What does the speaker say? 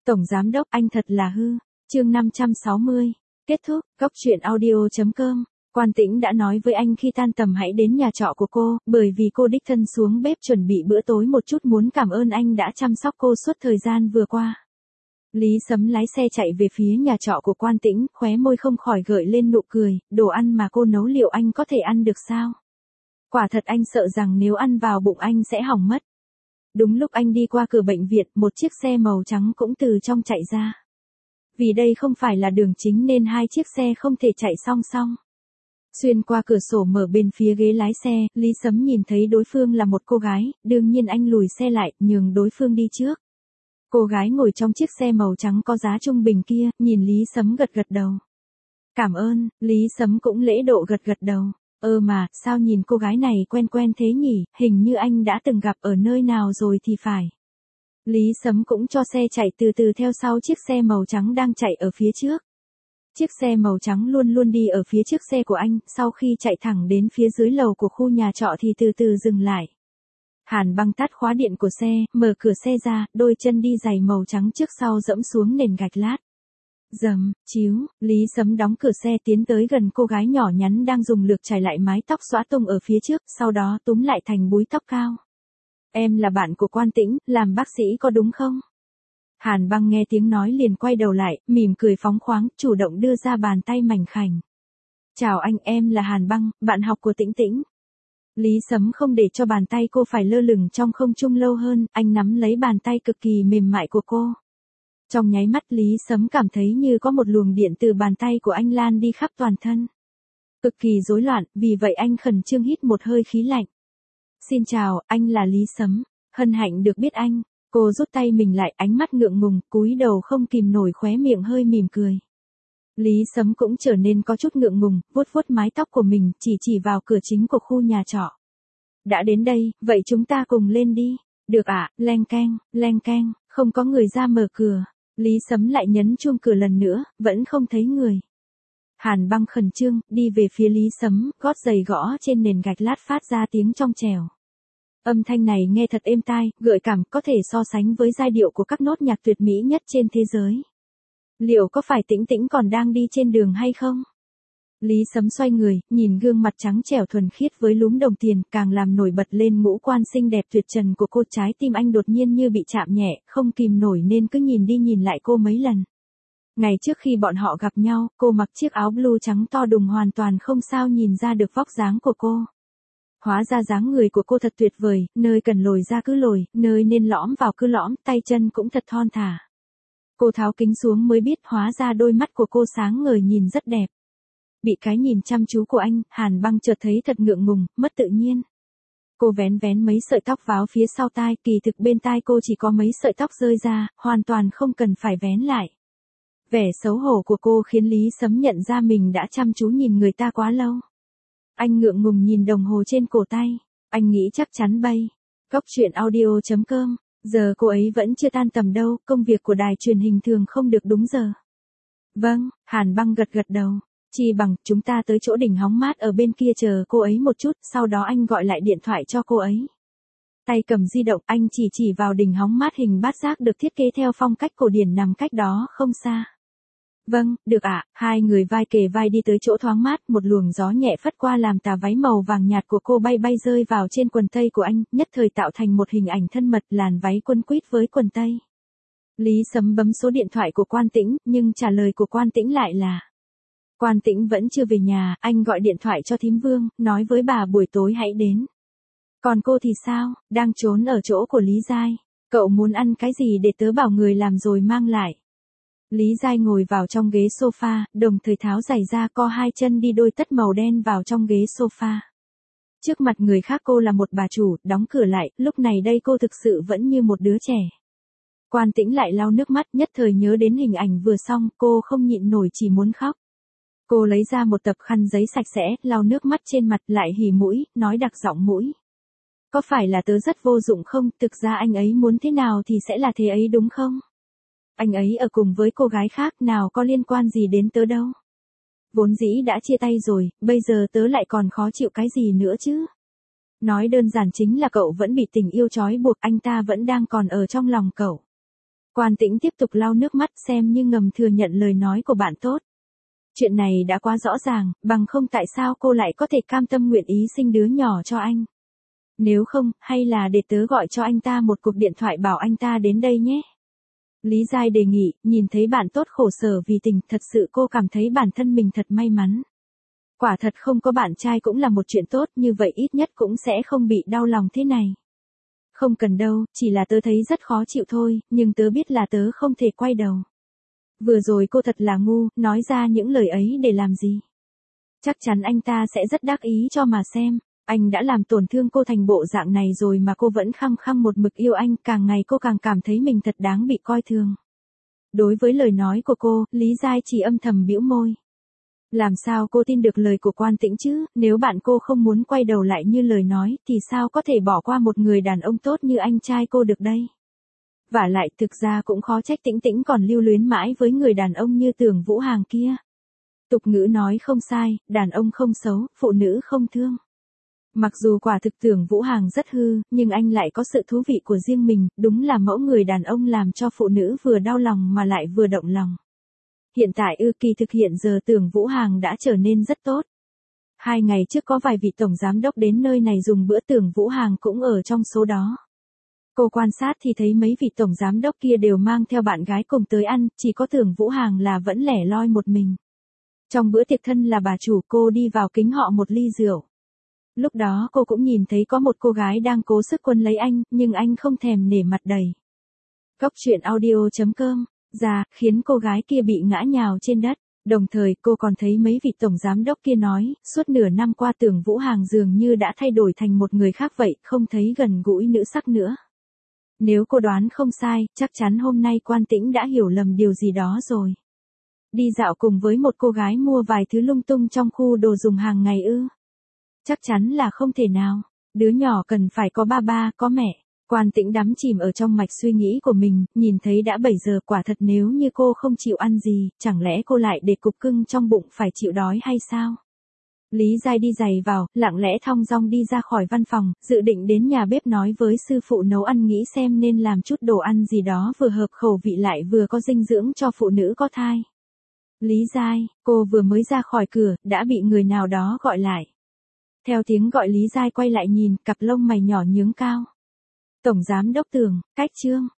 Tổng giám đốc anh thật là hư. Chương 560. Kết thúc. Góc truyện audio.com. Quan Tĩnh đã nói với anh khi tan tầm hãy đến nhà trọ của cô, bởi vì cô đích thân xuống bếp chuẩn bị bữa tối một chút, muốn cảm ơn anh đã chăm sóc cô suốt thời gian vừa qua. Lý Sấm lái xe chạy về phía nhà trọ của Quan Tĩnh, khóe môi không khỏi gợi lên nụ cười, đồ ăn mà cô nấu liệu anh có thể ăn được sao? Quả thật anh sợ rằng nếu ăn vào bụng anh sẽ hỏng mất. Đúng lúc anh đi qua cửa bệnh viện, một chiếc xe màu trắng cũng từ trong chạy ra. Vì đây không phải là đường chính nên hai chiếc xe không thể chạy song song. Xuyên qua cửa sổ mở bên phía ghế lái xe, Lý Sấm nhìn thấy đối phương là một cô gái, đương nhiên anh lùi xe lại, nhường đối phương đi trước. Cô gái ngồi trong chiếc xe màu trắng có giá trung bình kia, nhìn Lý Sấm gật gật đầu. Cảm ơn, Lý Sấm cũng lễ độ gật gật đầu. Mà, sao nhìn cô gái này quen quen thế nhỉ, hình như anh đã từng gặp ở nơi nào rồi thì phải. Lý Sấm cũng cho xe chạy từ từ theo sau chiếc xe màu trắng đang chạy ở phía trước. Chiếc xe màu trắng luôn luôn đi ở phía trước xe của anh, sau khi chạy thẳng đến phía dưới lầu của khu nhà trọ thì từ từ dừng lại. Hàn Băng tắt khóa điện của xe, mở cửa xe ra, đôi chân đi giày màu trắng trước sau dẫm xuống nền gạch lát. Dầm, chíu, Lý Sấm đóng cửa xe tiến tới gần cô gái nhỏ nhắn đang dùng lược chải lại mái tóc xõa tung ở phía trước, sau đó túm lại thành búi tóc cao. Em là bạn của Quan Tĩnh, làm bác sĩ có đúng không? Hàn Băng nghe tiếng nói liền quay đầu lại, mỉm cười phóng khoáng, chủ động đưa ra bàn tay mảnh khảnh. Chào anh, em là Hàn Băng, bạn học của Tĩnh Tĩnh. Lý Sấm không để cho bàn tay cô phải lơ lửng trong không trung lâu hơn, anh nắm lấy bàn tay cực kỳ mềm mại của cô. Trong nháy mắt Lý Sấm cảm thấy như có một luồng điện từ bàn tay của anh lan đi khắp toàn thân. Cực kỳ rối loạn, vì vậy anh khẩn trương hít một hơi khí lạnh. Xin chào, anh là Lý Sấm, hân hạnh được biết anh. Cô rút tay mình lại, ánh mắt ngượng ngùng, cúi đầu không kìm nổi khóe miệng hơi mỉm cười. Lý Sấm cũng trở nên có chút ngượng ngùng, vuốt vuốt mái tóc của mình, chỉ vào cửa chính của khu nhà trọ. Đã đến đây, vậy chúng ta cùng lên đi. Được ạ, leng keng, không có người ra mở cửa. Lý Sấm lại nhấn chuông cửa lần nữa, vẫn không thấy người. Hàn Băng khẩn trương, đi về phía Lý Sấm, gót giày gõ trên nền gạch lát phát ra tiếng trong trẻo. Âm thanh này nghe thật êm tai, gợi cảm, có thể so sánh với giai điệu của các nốt nhạc tuyệt mỹ nhất trên thế giới. Liệu có phải Tĩnh Tĩnh còn đang đi trên đường hay không? Lý Sấm xoay người, nhìn gương mặt trắng trẻo thuần khiết với lúm đồng tiền, càng làm nổi bật lên ngũ quan xinh đẹp tuyệt trần của cô. Trái tim anh đột nhiên như bị chạm nhẹ, không kìm nổi nên cứ nhìn đi nhìn lại cô mấy lần. Ngày trước khi bọn họ gặp nhau, cô mặc chiếc áo blue trắng to đùng hoàn toàn không sao nhìn ra được vóc dáng của cô. Hóa ra dáng người của cô thật tuyệt vời, nơi cần lồi ra cứ lồi, nơi nên lõm vào cứ lõm, tay chân cũng thật thon thả. Cô tháo kính xuống mới biết hóa ra đôi mắt của cô sáng ngời nhìn rất đẹp. Bị cái nhìn chăm chú của anh, Hàn Băng chợt thấy thật ngượng ngùng, mất tự nhiên. Cô vén mấy sợi tóc váo phía sau tai, kỳ thực bên tai cô chỉ có mấy sợi tóc rơi ra, hoàn toàn không cần phải vén lại. Vẻ xấu hổ của cô khiến Lý Sấm nhận ra mình đã chăm chú nhìn người ta quá lâu. Anh ngượng ngùng nhìn đồng hồ trên cổ tay, anh nghĩ chắc chắn bay. Góc truyện audio.com, giờ cô ấy vẫn chưa tan tầm đâu, công việc của đài truyền hình thường không được đúng giờ. Vâng, Hàn Băng gật gật đầu. Chi bằng, chúng ta tới chỗ đỉnh hóng mát ở bên kia chờ cô ấy một chút, sau đó anh gọi lại điện thoại cho cô ấy. Tay cầm di động, anh chỉ vào đỉnh hóng mát hình bát giác được thiết kế theo phong cách cổ điển nằm cách đó không xa. Vâng, được ạ, hai người vai kề vai đi tới chỗ thoáng mát, một luồng gió nhẹ phất qua làm tà váy màu vàng nhạt của cô bay rơi vào trên quần tây của anh, nhất thời tạo thành một hình ảnh thân mật, làn váy quấn quýt với quần tây. Lý Sấm bấm số điện thoại của Quan Tĩnh, nhưng trả lời của Quan Tĩnh lại là: Quan Tĩnh vẫn chưa về nhà, anh gọi điện thoại cho thím Vương, nói với bà buổi tối hãy đến. Còn cô thì sao, đang trốn ở chỗ của Lý Giai. Cậu muốn ăn cái gì để tớ bảo người làm rồi mang lại. Lý Giai ngồi vào trong ghế sofa, đồng thời tháo giày ra, co hai chân đi đôi tất màu đen vào trong ghế sofa. Trước mặt người khác cô là một bà chủ, đóng cửa lại, lúc này đây cô thực sự vẫn như một đứa trẻ. Quan Tĩnh lại lau nước mắt, nhất thời nhớ đến hình ảnh vừa xong, cô không nhịn nổi chỉ muốn khóc. Cô lấy ra một tập khăn giấy sạch sẽ, lau nước mắt trên mặt, lại hỉ mũi, nói đặc giọng mũi. Có phải là tớ rất vô dụng không, thực ra anh ấy muốn thế nào thì sẽ là thế ấy đúng không? Anh ấy ở cùng với cô gái khác, nào có liên quan gì đến tớ đâu. Vốn dĩ đã chia tay rồi, bây giờ tớ lại còn khó chịu cái gì nữa chứ? Nói đơn giản chính là cậu vẫn bị tình yêu trói buộc, anh ta vẫn đang còn ở trong lòng cậu. Quan Tĩnh tiếp tục lau nước mắt xem như ngầm thừa nhận lời nói của bạn tốt. Chuyện này đã quá rõ ràng, bằng không tại sao cô lại có thể cam tâm nguyện ý sinh đứa nhỏ cho anh. Nếu không, hay là để tớ gọi cho anh ta một cuộc điện thoại bảo anh ta đến đây nhé. Lý Giai đề nghị, nhìn thấy bạn tốt khổ sở vì tình, thật sự cô cảm thấy bản thân mình thật may mắn. Quả thật không có bạn trai cũng là một chuyện tốt, như vậy ít nhất cũng sẽ không bị đau lòng thế này. Không cần đâu, chỉ là tớ thấy rất khó chịu thôi, nhưng tớ biết là tớ không thể quay đầu. Vừa rồi cô thật là ngu, nói ra những lời ấy để làm gì? Chắc chắn anh ta sẽ rất đắc ý cho mà xem. Anh đã làm tổn thương cô thành bộ dạng này rồi mà cô vẫn khăng khăng một mực yêu anh, càng ngày cô càng cảm thấy mình thật đáng bị coi thường. Đối với lời nói của cô, Lý Giai chỉ âm thầm bĩu môi. Làm sao cô tin được lời của Quan Tĩnh chứ, nếu bạn cô không muốn quay đầu lại như lời nói, thì sao có thể bỏ qua một người đàn ông tốt như anh trai cô được đây? Vả lại thực ra cũng khó trách Tĩnh Tĩnh còn lưu luyến mãi với người đàn ông như Tưởng Vũ Hàng kia. Tục ngữ nói không sai, đàn ông không xấu, phụ nữ không thương. Mặc dù quả thực Tưởng Vũ Hàng rất hư, nhưng anh lại có sự thú vị của riêng mình, đúng là mẫu người đàn ông làm cho phụ nữ vừa đau lòng mà lại vừa động lòng. Hiện tại kỳ thực hiện giờ Tưởng Vũ Hàng đã trở nên rất tốt. 2 ngày trước có vài vị tổng giám đốc đến nơi này dùng bữa, Tưởng Vũ Hàng cũng ở trong số đó. Cô quan sát thì thấy mấy vị tổng giám đốc kia đều mang theo bạn gái cùng tới ăn, chỉ có Tưởng Vũ Hàng là vẫn lẻ loi một mình. Trong bữa tiệc thân là bà chủ, cô đi vào kính họ một ly rượu. Lúc đó cô cũng nhìn thấy có một cô gái đang cố sức quấn lấy anh, nhưng anh không thèm nể mặt đẩy. Cốc truyện audio.com ra, khiến cô gái kia bị ngã nhào trên đất. Đồng thời cô còn thấy mấy vị tổng giám đốc kia nói, suốt nửa năm qua Tưởng Vũ Hàng dường như đã thay đổi thành một người khác vậy, không thấy gần gũi nữ sắc nữa. Nếu cô đoán không sai, chắc chắn hôm nay Quan Tĩnh đã hiểu lầm điều gì đó rồi. Đi dạo cùng với một cô gái mua vài thứ lung tung trong khu đồ dùng hàng ngày ư? Chắc chắn là không thể nào. Đứa nhỏ cần phải có ba, có mẹ. Quan Tĩnh đắm chìm ở trong mạch suy nghĩ của mình, nhìn thấy đã 7 giờ, quả thật nếu như cô không chịu ăn gì, chẳng lẽ cô lại để cục cưng trong bụng phải chịu đói hay sao? Lý Giai đi giày vào, lặng lẽ thong dong đi ra khỏi văn phòng, dự định đến nhà bếp nói với sư phụ nấu ăn, nghĩ xem nên làm chút đồ ăn gì đó vừa hợp khẩu vị lại vừa có dinh dưỡng cho phụ nữ có thai. Lý Giai, cô vừa mới ra khỏi cửa, đã bị người nào đó gọi lại. Theo tiếng gọi Lý Giai quay lại nhìn, cặp lông mày nhỏ nhướng cao. Tổng giám đốc Tưởng, Cách Trương.